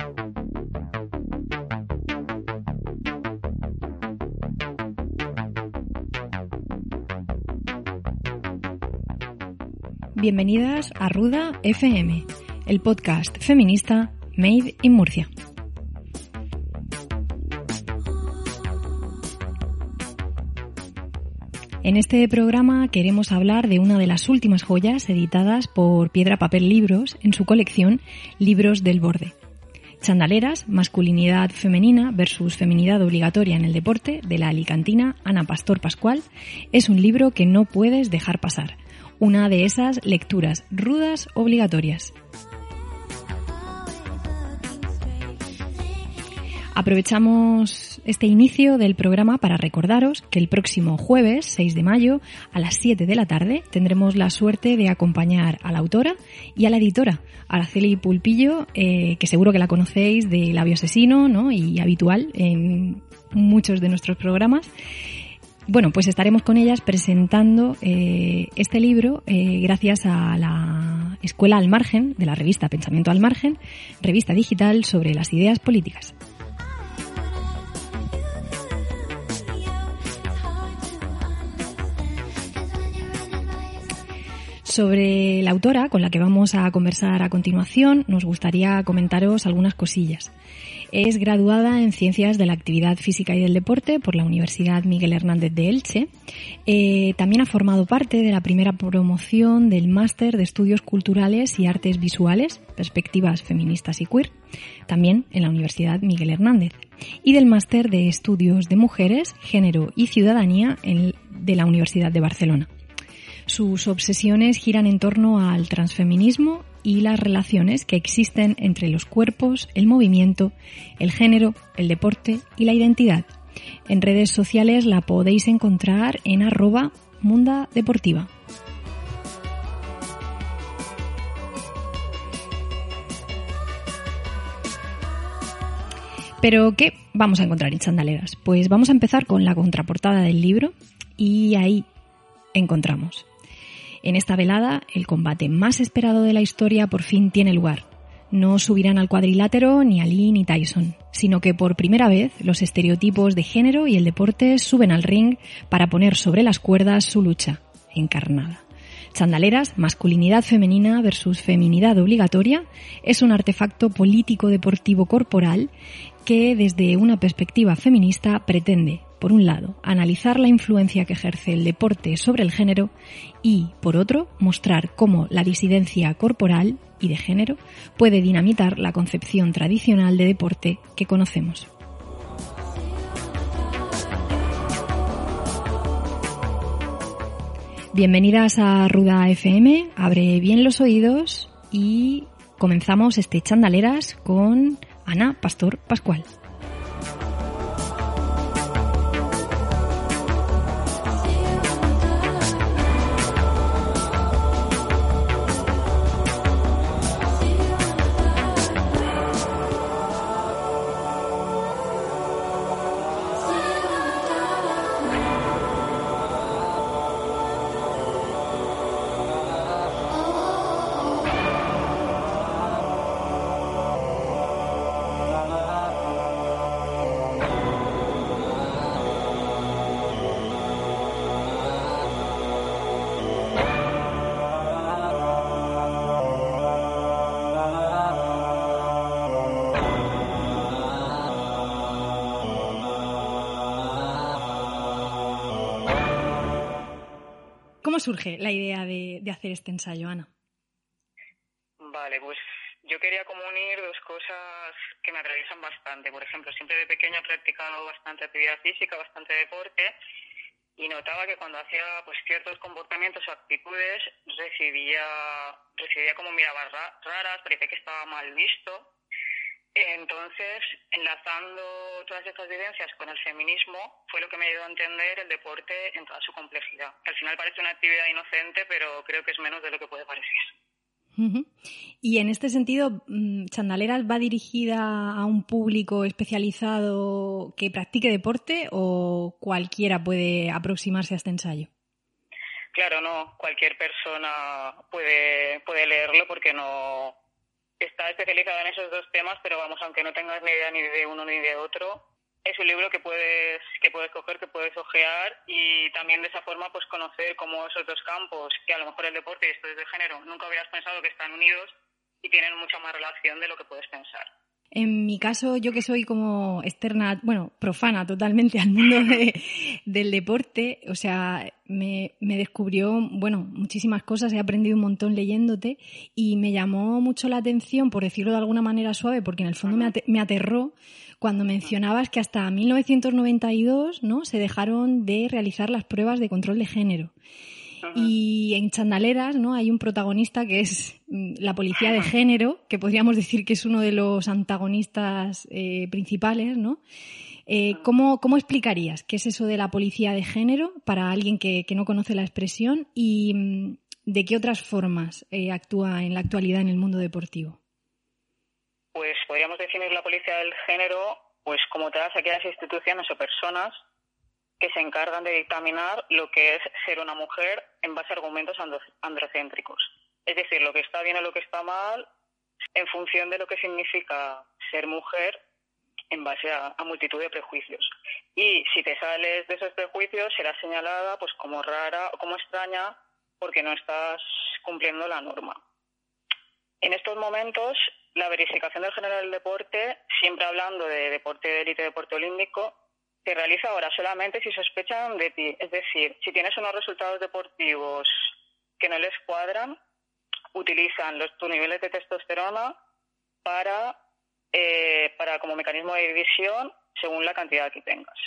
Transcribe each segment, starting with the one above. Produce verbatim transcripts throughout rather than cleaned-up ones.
Bienvenidas a Ruda F M, el podcast feminista Made in Murcia. En este programa queremos hablar de una de las últimas joyas editadas por Piedra Papel Libros en su colección Libros del Borde. Chandaleras, masculinidad femenina versus feminidad obligatoria en el deporte, de la alicantina Ana Pastor Pascual, es un libro que no puedes dejar pasar. Una de esas lecturas rudas obligatorias. Aprovechamos este inicio del programa para recordaros que el próximo jueves, seis de mayo, a las siete de la tarde, tendremos la suerte de acompañar a la autora y a la editora, Araceli Pulpillo, eh, que seguro que la conocéis de Labio Asesino, ¿no? Y habitual en muchos de nuestros programas. Bueno, pues estaremos con ellas presentando eh, este libro eh, gracias a la Escuela al Margen, de la revista Pensamiento al Margen, revista digital sobre las ideas políticas. Sobre la autora con la que vamos a conversar a continuación, nos gustaría comentaros algunas cosillas. Es graduada en Ciencias de la Actividad Física y del Deporte por la Universidad Miguel Hernández de Elche. Eh, también ha formado parte de la primera promoción del Máster de Estudios Culturales y Artes Visuales, Perspectivas Feministas y Queer, también en la Universidad Miguel Hernández, y del Máster de Estudios de Mujeres, Género y Ciudadanía en, de la Universidad de Barcelona. Sus obsesiones giran en torno al transfeminismo y las relaciones que existen entre los cuerpos, el movimiento, el género, el deporte y la identidad. En redes sociales la podéis encontrar en arroba Munda Deportiva. ¿Pero qué vamos a encontrar en Chandaleras? Pues vamos a empezar con la contraportada del libro y ahí encontramos: en esta velada, el combate más esperado de la historia por fin tiene lugar. No subirán al cuadrilátero ni Ali ni Tyson, sino que por primera vez los estereotipos de género y el deporte suben al ring para poner sobre las cuerdas su lucha encarnada. Chandaleras, masculinidad femenina versus feminidad obligatoria, es un artefacto político-deportivo corporal que desde una perspectiva feminista pretende, por un lado, analizar la influencia que ejerce el deporte sobre el género y, por otro, mostrar cómo la disidencia corporal y de género puede dinamitar la concepción tradicional de deporte que conocemos. Bienvenidas a Ruda F M, abre bien los oídos y comenzamos este Chandaleras con Ana Pastor Pascual. ¿Cómo surge la idea de, de hacer este ensayo, Ana? Vale, pues yo quería como unir dos cosas que me atraviesan bastante. Por ejemplo, siempre de pequeño he practicado bastante actividad física, bastante deporte, y notaba que cuando hacía pues ciertos comportamientos o actitudes recibía, recibía como miradas raras, parecía que estaba mal visto. Entonces, enlazando todas estas vivencias con el feminismo, fue lo que me ayudó a entender el deporte en toda su complejidad. Que al final parece una actividad inocente, pero creo que es menos de lo que puede parecer. Uh-huh. Y en este sentido, ¿Chandaleras va dirigida a un público especializado que practique deporte o cualquiera puede aproximarse a este ensayo? Claro, no. Cualquier persona puede, puede leerlo porque no... está especializado en esos dos temas, pero vamos, aunque no tengas ni idea ni de uno ni de otro, es un libro que puedes que puedes coger, que puedes ojear y también de esa forma pues conocer cómo esos dos campos, que a lo mejor el deporte y estudios de género nunca hubieras pensado que están unidos y tienen mucha más relación de lo que puedes pensar. En mi caso, yo que soy como externa, bueno, profana totalmente al mundo de, del deporte, o sea, me, me descubrió, bueno, muchísimas cosas, he aprendido un montón leyéndote y me llamó mucho la atención, por decirlo de alguna manera suave, porque en el fondo me, ate- me aterró cuando mencionabas que hasta mil novecientos noventa y dos, ¿no?, se dejaron de realizar las pruebas de control de género. Y en Chandaleras, ¿no?, hay un protagonista que es la policía de género, que podríamos decir que es uno de los antagonistas eh, principales, ¿no? Eh, ¿cómo, ¿Cómo explicarías qué es eso de la policía de género para alguien que, que no conoce la expresión y de qué otras formas eh, actúa en la actualidad en el mundo deportivo? Pues podríamos definir la policía del género pues como todas aquellas instituciones o personas que se encargan de dictaminar lo que es ser una mujer en base a argumentos androcéntricos. Es decir, lo que está bien o lo que está mal en función de lo que significa ser mujer en base a, a multitud de prejuicios. Y si te sales de esos prejuicios, serás señalada pues como rara o como extraña porque no estás cumpliendo la norma. En estos momentos, la verificación del género del deporte, siempre hablando de deporte de élite, deporte olímpico, se realiza ahora solamente si sospechan de ti. Es decir, si tienes unos resultados deportivos que no les cuadran, utilizan los, tus niveles de testosterona para, eh, para como mecanismo de división según la cantidad que tengas.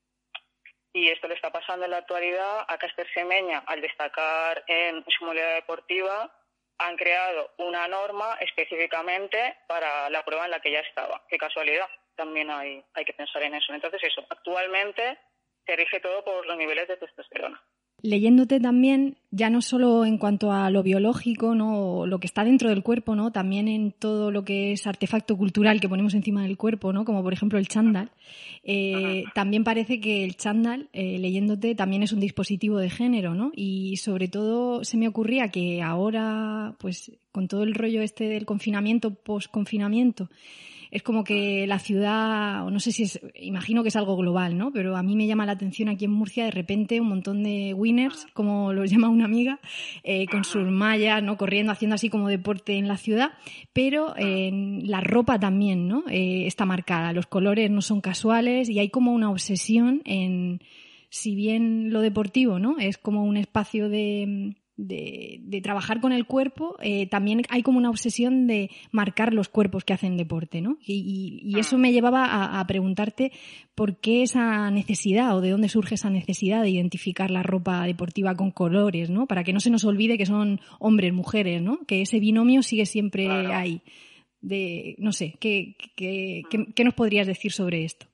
Y esto le está pasando en la actualidad a Caster Semenya, al destacar en su modalidad deportiva, han creado una norma específicamente para la prueba en la que ya estaba. Qué casualidad. También hay, hay que pensar en eso. Entonces eso, actualmente se rige todo por los niveles de testosterona. Leyéndote también, ya no solo en cuanto a lo biológico, ¿no?, o lo que está dentro del cuerpo, ¿no?, también en todo lo que es artefacto cultural que ponemos encima del cuerpo, ¿no?, como por ejemplo el chándal, eh, también parece que el chándal, eh, leyéndote, también es un dispositivo de género, ¿no? Y sobre todo se me ocurría que ahora, pues con todo el rollo este del confinamiento, post-confinamiento, es como que la ciudad, o no sé si es, imagino que es algo global, ¿no? Pero a mí me llama la atención aquí en Murcia, de repente, un montón de winners, como los llama una amiga, eh, con sus mallas, ¿no?, corriendo, haciendo así como deporte en la ciudad, pero eh, la ropa también, ¿no?, eh, está marcada, los colores no son casuales y hay como una obsesión en, si bien lo deportivo, ¿no?, es como un espacio de... De, de trabajar con el cuerpo, eh, también hay como una obsesión de marcar los cuerpos que hacen deporte, ¿no? Y, y, y eso me llevaba a, a preguntarte por qué esa necesidad o de dónde surge esa necesidad de identificar la ropa deportiva con colores, ¿no? Para que no se nos olvide que son hombres, mujeres, ¿no? Que ese binomio sigue siempre claro. ahí. De, no sé, ¿qué, qué, qué, qué nos podrías decir sobre esto?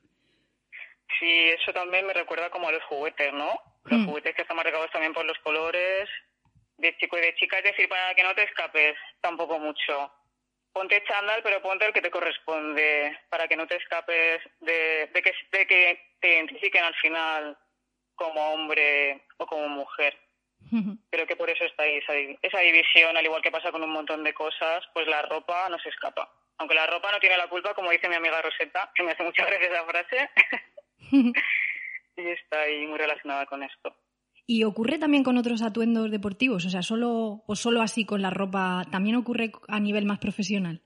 Sí, eso también me recuerda como a los juguetes, ¿no? Los hmm. juguetes que están marcados también por los colores de chico y de chica, es decir, para que no te escapes tampoco mucho. Ponte chándal, pero ponte el que te corresponde, para que no te escapes de, de, que, de que te identifiquen al final como hombre o como mujer. Uh-huh. Creo que por eso está ahí esa, esa división, al igual que pasa con un montón de cosas, pues la ropa no se escapa. Aunque la ropa no tiene la culpa, como dice mi amiga Rosetta, que me hace muchas gracias esa frase, uh-huh. y está ahí muy relacionada con esto. ¿Y ocurre también con otros atuendos deportivos? O sea, solo o solo así con la ropa, ¿también ocurre a nivel más profesional?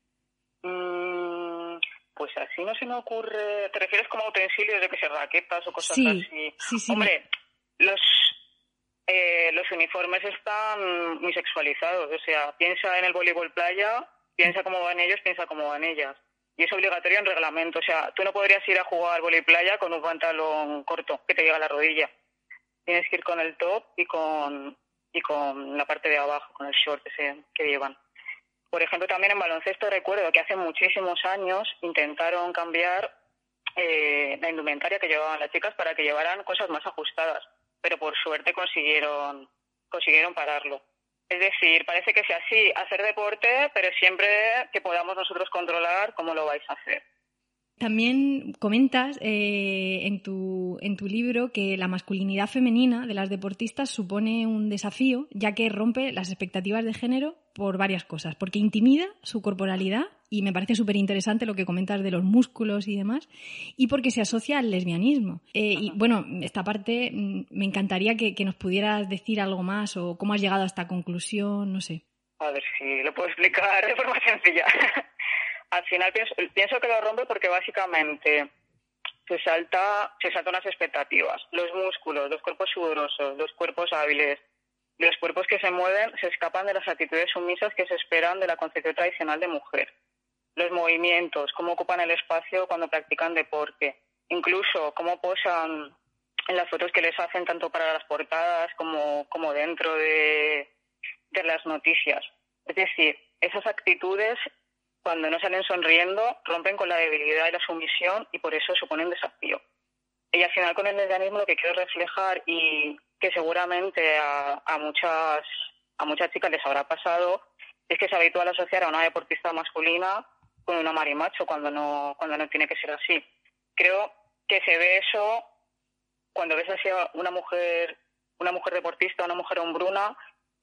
Mm, pues así no se me ocurre. ¿Te refieres como a utensilios de que se raquetas o cosas sí, así? Sí, sí. Hombre, me... los eh, los uniformes están muy sexualizados. O sea, piensa en el voleibol playa, piensa cómo van ellos, piensa cómo van ellas. Y es obligatorio en reglamento. O sea, tú no podrías ir a jugar voleibol playa con un pantalón corto que te llega a la rodilla. Tienes que ir con el top y con y con la parte de abajo, con el short ese que llevan. Por ejemplo, también en baloncesto recuerdo que hace muchísimos años intentaron cambiar eh, la indumentaria que llevaban las chicas para que llevaran cosas más ajustadas, pero por suerte consiguieron consiguieron pararlo. Es decir, parece que sea así, hacer deporte, pero siempre que podamos nosotros controlar cómo lo vais a hacer. También comentas eh, en, tu, en tu libro que la masculinidad femenina de las deportistas supone un desafío, ya que rompe las expectativas de género por varias cosas, porque intimida su corporalidad, y me parece súper interesante lo que comentas de los músculos y demás, y porque se asocia al lesbianismo. Eh, y bueno, esta parte me encantaría que, que nos pudieras decir algo más o cómo has llegado a esta conclusión, no sé. A ver si lo puedo explicar de forma sencilla. Al final pienso, pienso que lo rompe porque básicamente se salta, se saltan unas expectativas. Los músculos, los cuerpos sudorosos, los cuerpos hábiles, los cuerpos que se mueven se escapan de las actitudes sumisas que se esperan de la concepción tradicional de mujer. Los movimientos, cómo ocupan el espacio cuando practican deporte, incluso cómo posan en las fotos que les hacen tanto para las portadas como, como dentro de, de las noticias. Es decir, esas actitudes, cuando no salen sonriendo, rompen con la debilidad y la sumisión y por eso suponen desafío. Y al final con el lesbianismo lo que quiero reflejar, y que seguramente a, a muchas a muchas chicas les habrá pasado, es que es habitual asociar a una deportista masculina con una marimacho cuando no cuando no tiene que ser así. Creo que se ve eso cuando ves así a una mujer una mujer deportista, una mujer hombruna,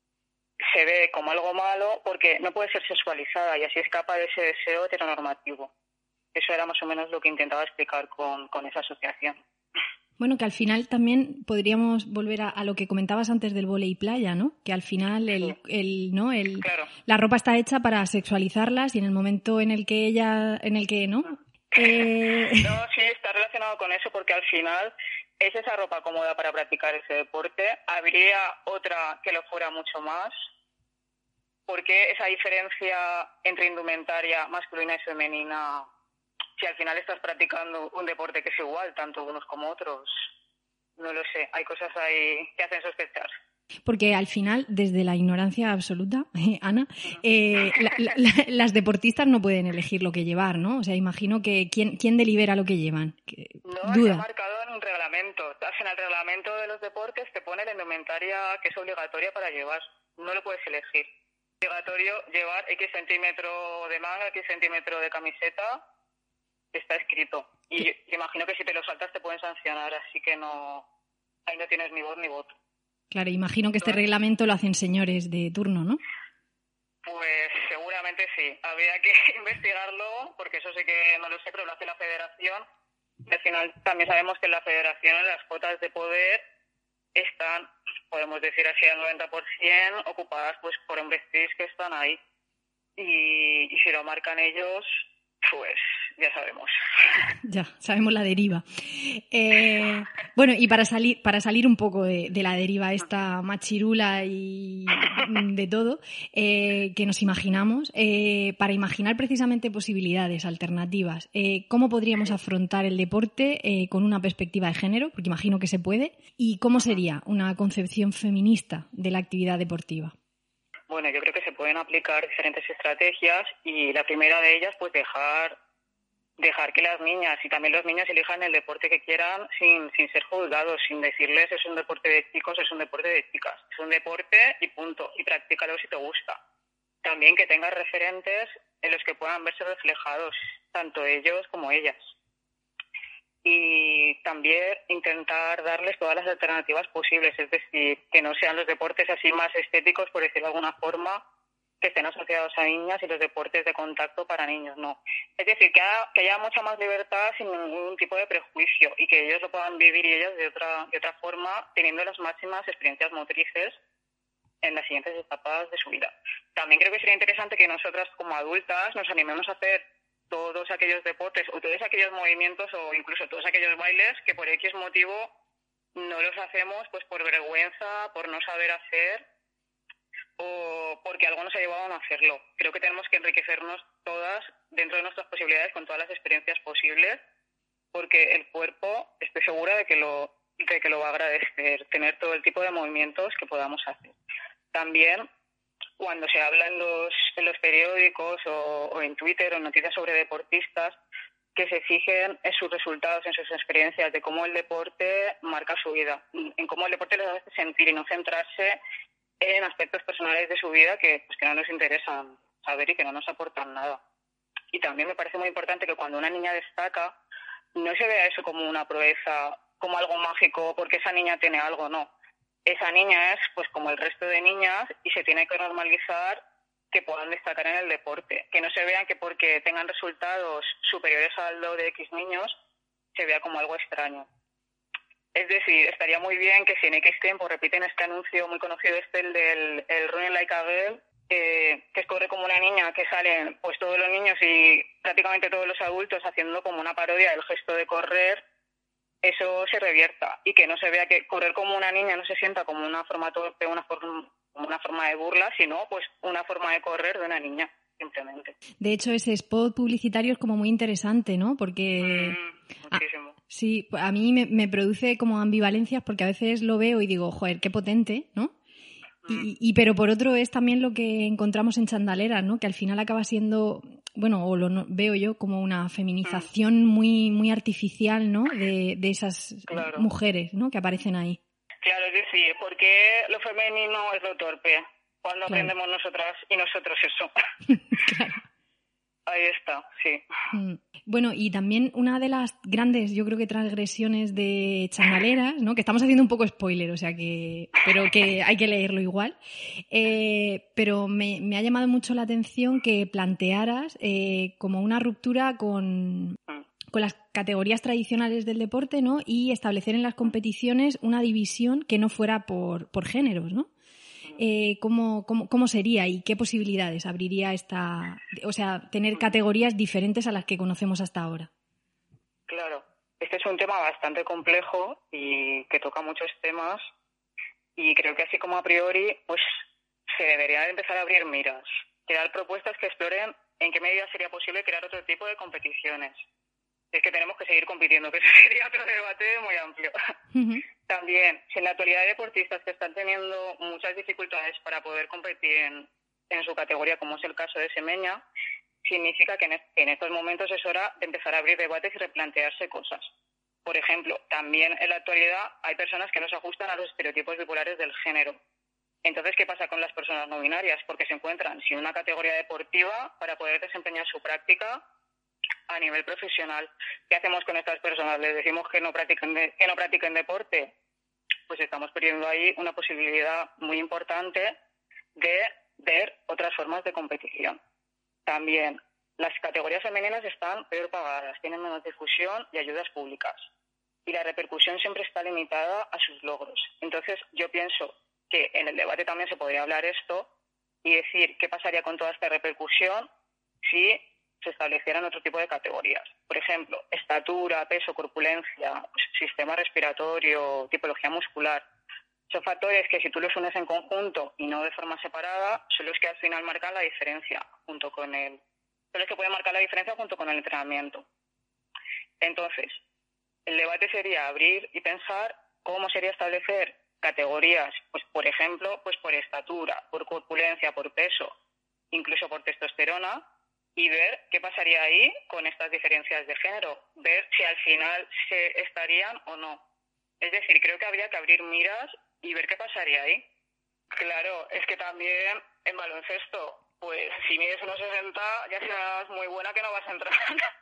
se ve como algo malo porque no puede ser sexualizada y así escapa de ese deseo heteronormativo. Eso era más o menos lo que intentaba explicar con, con esa asociación. Bueno, que al final también podríamos volver a, a lo que comentabas antes del vóley playa, ¿no? Que al final el, Sí. el, ¿no? el, Claro. la ropa está hecha para sexualizarlas y en el momento en el que ella, en el que, ¿no? Eh... No, sí, está relacionado con eso porque al final es esa ropa cómoda para practicar ese deporte. Habría otra que lo fuera mucho más. ¿Por qué esa diferencia entre indumentaria masculina y femenina si al final estás practicando un deporte que es igual, tanto unos como otros? No lo sé, hay cosas ahí que hacen sospechar. Porque al final, desde la ignorancia absoluta, eh, Ana, eh, la, la, la, las deportistas no pueden elegir lo que llevar, ¿no? O sea, imagino que ¿quién, quién delibera lo que llevan? Que, no, duda. está marcado en un reglamento. En el reglamento de los deportes te pone la indumentaria que es obligatoria para llevar. No lo puedes elegir. Es obligatorio llevar X centímetro de manga, X centímetro de camiseta. Está escrito. Y yo, yo imagino que si te lo saltas te pueden sancionar, así que no, ahí no tienes ni voz ni voto. Claro, imagino que este reglamento lo hacen señores de turno, ¿no? Pues seguramente sí. Habría que investigarlo, porque eso sé que no lo sé, pero lo hace la federación. Y al final también sabemos que en la federación las cuotas de poder están, podemos decir así, al noventa por ciento ocupadas pues por hombres cis que están ahí. Y, y si lo marcan ellos, pues ya sabemos. Ya, sabemos la deriva. Eh, bueno, y para salir para salir un poco de, de la deriva esta machirula y de todo eh, que nos imaginamos, eh, para imaginar precisamente posibilidades alternativas, eh, ¿cómo podríamos afrontar el deporte eh, con una perspectiva de género? Porque imagino que se puede. ¿Y cómo sería una concepción feminista de la actividad deportiva? Bueno, yo creo que se pueden aplicar diferentes estrategias y la primera de ellas, pues dejar dejar que las niñas y también los niños elijan el deporte que quieran sin, sin ser juzgados, sin decirles es un deporte de chicos, es un deporte de chicas. Es un deporte y punto. Y practícalo si te gusta. También que tengas referentes en los que puedan verse reflejados tanto ellos como ellas. Y también intentar darles todas las alternativas posibles, es decir, que no sean los deportes así más estéticos, por decirlo de alguna forma, que estén asociados a niñas y los deportes de contacto para niños, no. Es decir, que haya, que haya mucha más libertad sin ningún tipo de prejuicio y que ellos lo puedan vivir y ellas de otra, de otra forma, teniendo las máximas experiencias motrices en las siguientes etapas de su vida. También creo que sería interesante que nosotras como adultas nos animemos a hacer todos aquellos deportes o todos aquellos movimientos o incluso todos aquellos bailes que por X motivo no los hacemos pues por vergüenza, por no saber hacer o porque algo nos ha llevado a no hacerlo. Creo que tenemos que enriquecernos todas dentro de nuestras posibilidades con todas las experiencias posibles, porque el cuerpo estoy segura de que lo de que lo va a agradecer, tener todo el tipo de movimientos que podamos hacer. También cuando se habla en los en los periódicos o, o en Twitter o en noticias sobre deportistas, que se fijen en sus resultados, en sus experiencias, de cómo el deporte marca su vida, en cómo el deporte les hace sentir y no centrarse en aspectos personales de su vida que, pues, que no nos interesan saber y que no nos aportan nada. Y también me parece muy importante que cuando una niña destaca, no se vea eso como una proeza, como algo mágico, porque esa niña tiene algo, no. Esa niña es pues como el resto de niñas y se tiene que normalizar que puedan destacar en el deporte. Que no se vean que porque tengan resultados superiores al de X niños, se vea como algo extraño. Es decir, estaría muy bien que si en X tiempo repiten este anuncio muy conocido, este, el del el Running Like a Girl, eh, que corre como una niña, que salen pues todos los niños y prácticamente todos los adultos haciendo como una parodia del gesto de correr, eso se revierta y que no se vea que correr como una niña no se sienta como una forma torpe, una forma, como una forma de burla, sino pues una forma de correr de una niña, simplemente. De hecho, ese spot publicitario es como muy interesante, ¿no? Porque... Mm, muchísimo. Ah, sí, a mí me, me produce como ambivalencias porque a veces lo veo y digo, joder, qué potente, ¿no? Y, y pero por otro es también lo que encontramos en Chandaleras, ¿no? Que al final acaba siendo, bueno, o lo no, veo yo como una feminización muy muy artificial, ¿no? De, de esas claro. mujeres, ¿no? Que aparecen ahí. Claro, es decir, ¿por qué lo femenino es lo torpe? Cuando claro. aprendemos nosotras y nosotros eso. claro. Ahí está, sí. Mm. Bueno, y también una de las grandes, yo creo que transgresiones de Chandaleras, ¿no? Que estamos haciendo un poco spoiler, o sea que, pero que hay que leerlo igual. Eh, pero me, me ha llamado mucho la atención que plantearas eh, como una ruptura con, con las categorías tradicionales del deporte, ¿no? Y establecer en las competiciones una división que no fuera por, por géneros, ¿no? Eh, ¿cómo, cómo, ¿Cómo sería y qué posibilidades abriría esta, o sea, tener categorías diferentes a las que conocemos hasta ahora? Claro, este es un tema bastante complejo y que toca muchos temas y creo que así como a priori, pues se debería empezar a abrir miras, crear propuestas que exploren en qué medida sería posible crear otro tipo de competiciones. Es que tenemos que seguir compitiendo, que ese sería otro debate muy amplio. Uh-huh. También, si en la actualidad hay deportistas que están teniendo muchas dificultades para poder competir en, en su categoría, como es el caso de Semeña, significa que en, est- en estos momentos es hora de empezar a abrir debates y replantearse cosas. Por ejemplo, también en la actualidad hay personas que no se ajustan a los estereotipos bipolares del género. Entonces, ¿qué pasa con las personas no binarias? Porque se encuentran sin una categoría deportiva para poder desempeñar su práctica a nivel profesional. ¿Qué hacemos con estas personas? ¿Les decimos que no practiquen, de, que no practiquen deporte? Pues estamos perdiendo ahí una posibilidad muy importante de ver otras formas de competición. También, las categorías femeninas están peor pagadas, tienen menos difusión y ayudas públicas. Y la repercusión siempre está limitada a sus logros. Entonces, yo pienso que en el debate también se podría hablar esto y decir qué pasaría con toda esta repercusión si se establecieran otro tipo de categorías. Por ejemplo, estatura, peso, corpulencia, sistema respiratorio, tipología muscular. Son factores que si tú los unes en conjunto y no de forma separada, son los que al final marcan la diferencia junto con el, son los que pueden marcar la diferencia junto con el entrenamiento. Entonces, el debate sería abrir y pensar cómo sería establecer categorías, pues por ejemplo, pues por estatura, por corpulencia, por peso, incluso por testosterona, y ver qué pasaría ahí con estas diferencias de género, ver si al final se estarían o no. Es decir, creo que habría que abrir miras y ver qué pasaría ahí. Claro, es que también en baloncesto, pues si mides unos sesenta ya serás muy buena que no vas a entrar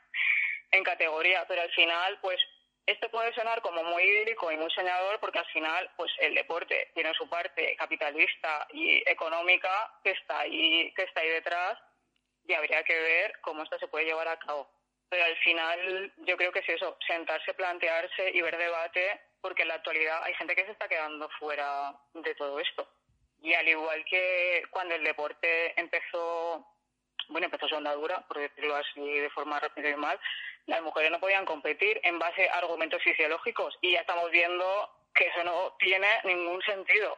en categoría, pero al final, pues esto puede sonar como muy idílico y muy soñador porque al final, pues el deporte tiene su parte capitalista y económica que está ahí, que está ahí detrás. Y habría que ver cómo esto se puede llevar a cabo. Pero al final yo creo que es eso, sentarse, plantearse y ver debate, porque en la actualidad hay gente que se está quedando fuera de todo esto. Y al igual que cuando el deporte empezó, bueno, empezó su andadura, por decirlo así de forma rápida y mal, las mujeres no podían competir en base a argumentos fisiológicos y ya estamos viendo que eso no tiene ningún sentido.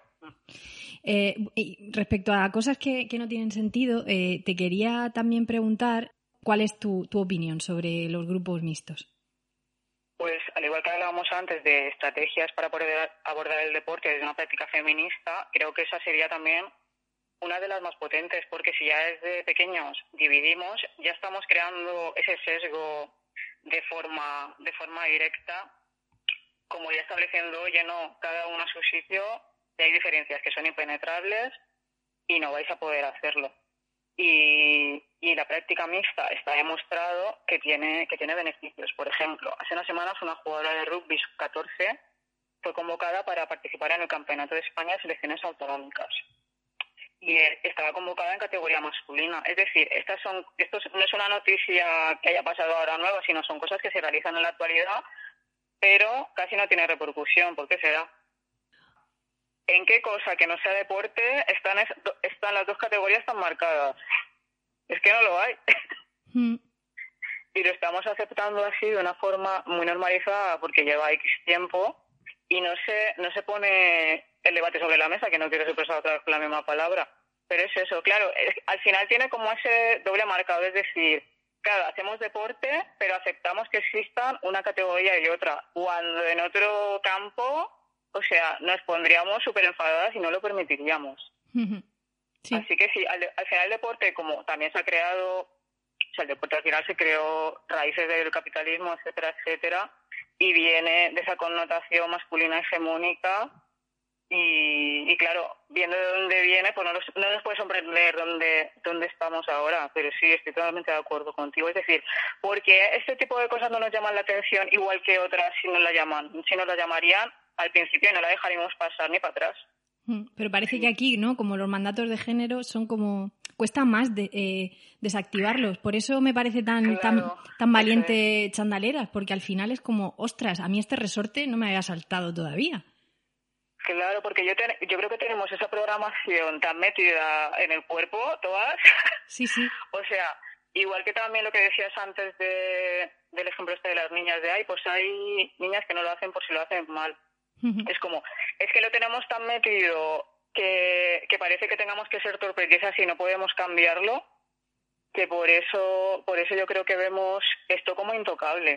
Eh, respecto a cosas que, que no tienen sentido, eh, te quería también preguntar cuál es tu, tu opinión sobre los grupos mixtos. Pues al igual que hablábamos antes de estrategias para poder abordar el deporte desde una práctica feminista, creo que esa sería también una de las más potentes, porque si ya desde pequeños dividimos, ya estamos creando ese sesgo de forma, de forma directa, como ya estableciendo, oye, no, cada uno a su sitio, y hay diferencias que son impenetrables y no vais a poder hacerlo. y, y la práctica mixta está demostrado que tiene, que tiene beneficios. Por ejemplo, hace unas semanas una jugadora de rugby sub catorce fue convocada para participar en el Campeonato de España de Selecciones Autonómicas. Y estaba convocada en categoría masculina. Es decir, estas son, esto no es una noticia que haya pasado ahora nueva, sino son cosas que se realizan en la actualidad, pero casi no tiene repercusión. ¿Por qué será? ¿En qué cosa que no sea deporte están, están las dos categorías tan marcadas? Es que no lo hay. Mm. Y lo estamos aceptando así de una forma muy normalizada porque lleva X tiempo y no se, no se pone el debate sobre la mesa, que no quiero expresar otra vez con la misma palabra. Pero es eso, claro, es, al final tiene como ese doble marcado, es decir, claro, hacemos deporte, pero aceptamos que existan una categoría y otra, cuando en otro campo, o sea, nos pondríamos súper enfadadas y no lo permitiríamos. Sí. Así que sí, al, al final el deporte, como también se ha creado, o sea, el deporte al final se creó raíces del capitalismo, etcétera, etcétera, y viene de esa connotación masculina hegemónica. Y, y claro, viendo de dónde viene, pues no nos, no nos puede sorprender dónde, dónde estamos ahora, pero sí, estoy totalmente de acuerdo contigo. Es decir, porque este tipo de cosas no nos llaman la atención igual que otras si nos la llaman. Si nos la llamarían, al principio no la dejaríamos pasar ni para atrás. Pero parece que aquí, ¿no? Como los mandatos de género son como... Cuesta más de, eh, desactivarlos. Por eso me parece tan, claro, tan, tan valiente sí. Chandaleras, porque al final es como, ostras, a mí este resorte no me había saltado todavía. Claro, porque yo ten, yo creo que tenemos esa programación tan metida en el cuerpo, todas. Sí, sí. O sea, igual que también lo que decías antes de, del ejemplo este de las niñas de, ay, pues hay niñas que no lo hacen por si lo hacen mal. Uh-huh. Es como, es que lo tenemos tan metido que, que parece que tengamos que ser torpes y es así, no podemos cambiarlo, que por eso, por eso yo creo que vemos esto como intocable.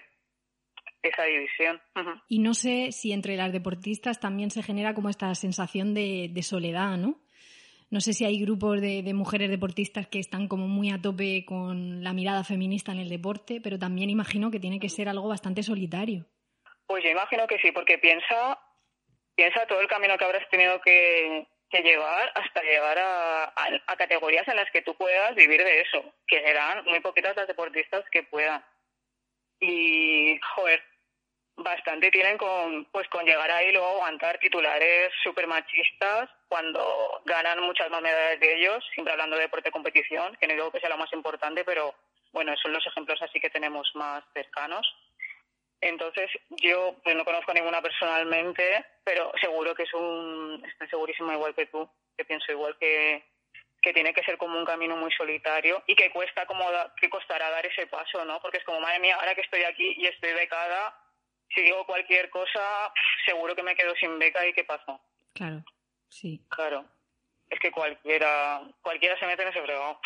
Esa división. Uh-huh. Y no sé si entre las deportistas también se genera como esta sensación de, de soledad, ¿no? No sé si hay grupos de, de mujeres deportistas que están como muy a tope con la mirada feminista en el deporte, pero también imagino que tiene que ser algo bastante solitario. Pues yo imagino que sí, porque piensa, piensa todo el camino que habrás tenido que, que llevar hasta llegar a, a, a categorías en las que tú puedas vivir de eso, que serán muy poquitas las deportistas que puedan. Y, joder, bastante tienen con pues con llegar ahí y luego aguantar titulares súper machistas cuando ganan muchas más medallas de ellos, siempre hablando de deporte de competición, que no digo que sea lo más importante, pero bueno, son los ejemplos así que tenemos más cercanos. Entonces, yo pues no conozco a ninguna personalmente, pero seguro que es un, estoy segurísima igual que tú, que pienso igual que que tiene que ser como un camino muy solitario y que cuesta como da, que costará dar ese paso, ¿no? Porque es como, madre mía, ahora que estoy aquí y estoy becada, si digo cualquier cosa, seguro que me quedo sin beca y ¿qué pasa? Claro, sí. Claro. Es que cualquiera cualquiera se mete en ese fregado.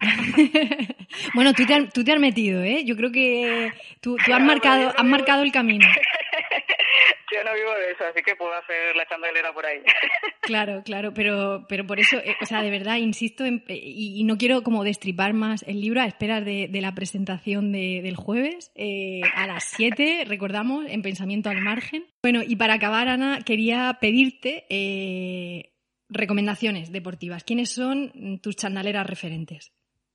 Bueno, tú te, has, tú te has metido, ¿eh? Yo creo que tú, tú has marcado no has marcado el camino. Yo no vivo de eso, así que puedo hacer la chandalera por ahí. Claro, claro, pero pero por eso, eh, o sea, de verdad, insisto, en, y, y no quiero como destripar más el libro a esperas de, de la presentación de, del jueves, eh, a las siete, recordamos, en Pensamiento al Margen. Bueno, y para acabar, Ana, quería pedirte eh, recomendaciones deportivas. ¿Quiénes son tus chandaleras referentes?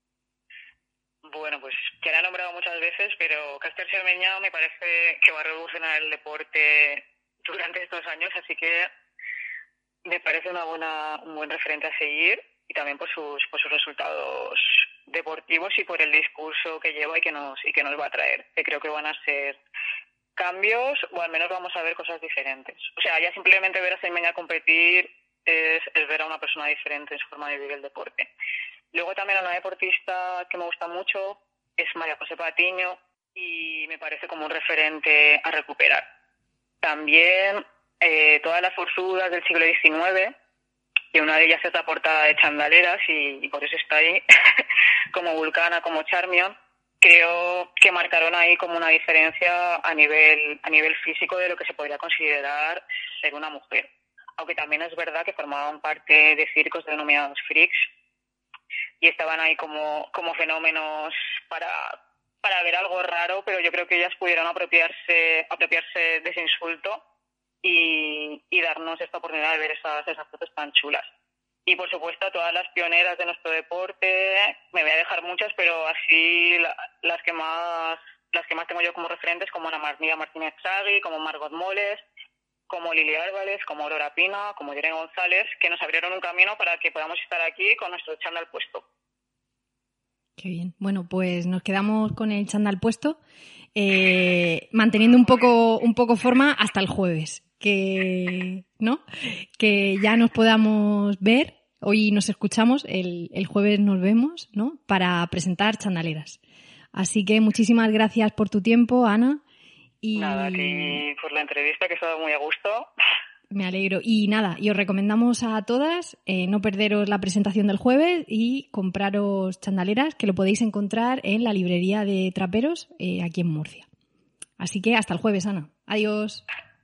Bueno, pues que la he nombrado muchas veces, pero Caster Semenya me parece que va a revolucionar el deporte durante estos años, así que me parece una buena, un buen referente a seguir y también por sus, por sus resultados deportivos y por el discurso que lleva y que nos y que nos va a traer, que creo que van a ser cambios o al menos vamos a ver cosas diferentes. O sea, ya simplemente ver a Semenya competir es, es ver a una persona diferente en su forma de vivir el deporte. Luego también una deportista que me gusta mucho es María José Patiño y me parece como un referente a recuperar. También eh, todas las forzudas del siglo diecinueve, que una de ellas es la portada de Chandaleras y, y por eso está ahí, como Vulcana, como Charmion, creo que marcaron ahí como una diferencia a nivel, a nivel físico de lo que se podría considerar ser una mujer. Aunque también es verdad que formaban parte de circos denominados freaks, y estaban ahí como, como fenómenos para, para ver algo raro, pero yo creo que ellas pudieron apropiarse, apropiarse de ese insulto y, y darnos esta oportunidad de ver esas, esas fotos tan chulas. Y, por supuesto, a todas las pioneras de nuestro deporte. Me voy a dejar muchas, pero así la, las que más las que más tengo yo como referentes, como Ana María Martínez Sagui, como Margot Moles, como Lili Álvarez, como Aurora Pina, como Irene González, que nos abrieron un camino para que podamos estar aquí con nuestro chándal puesto. Qué bien. Bueno, pues nos quedamos con el chándal puesto, eh, manteniendo un poco, un poco forma hasta el jueves. Que, ¿no? Que ya nos podamos ver. Hoy nos escuchamos, el, el jueves nos vemos, ¿no? Para presentar Chandaleras. Así que muchísimas gracias por tu tiempo, Ana. Y nada, a ti por la entrevista, que he estado muy a gusto. Me alegro. Y nada, y os recomendamos a todas eh, no perderos la presentación del jueves y compraros Chandaleras, que lo podéis encontrar en la librería de traperos eh, aquí en Murcia. Así que hasta el jueves, Ana. Adiós.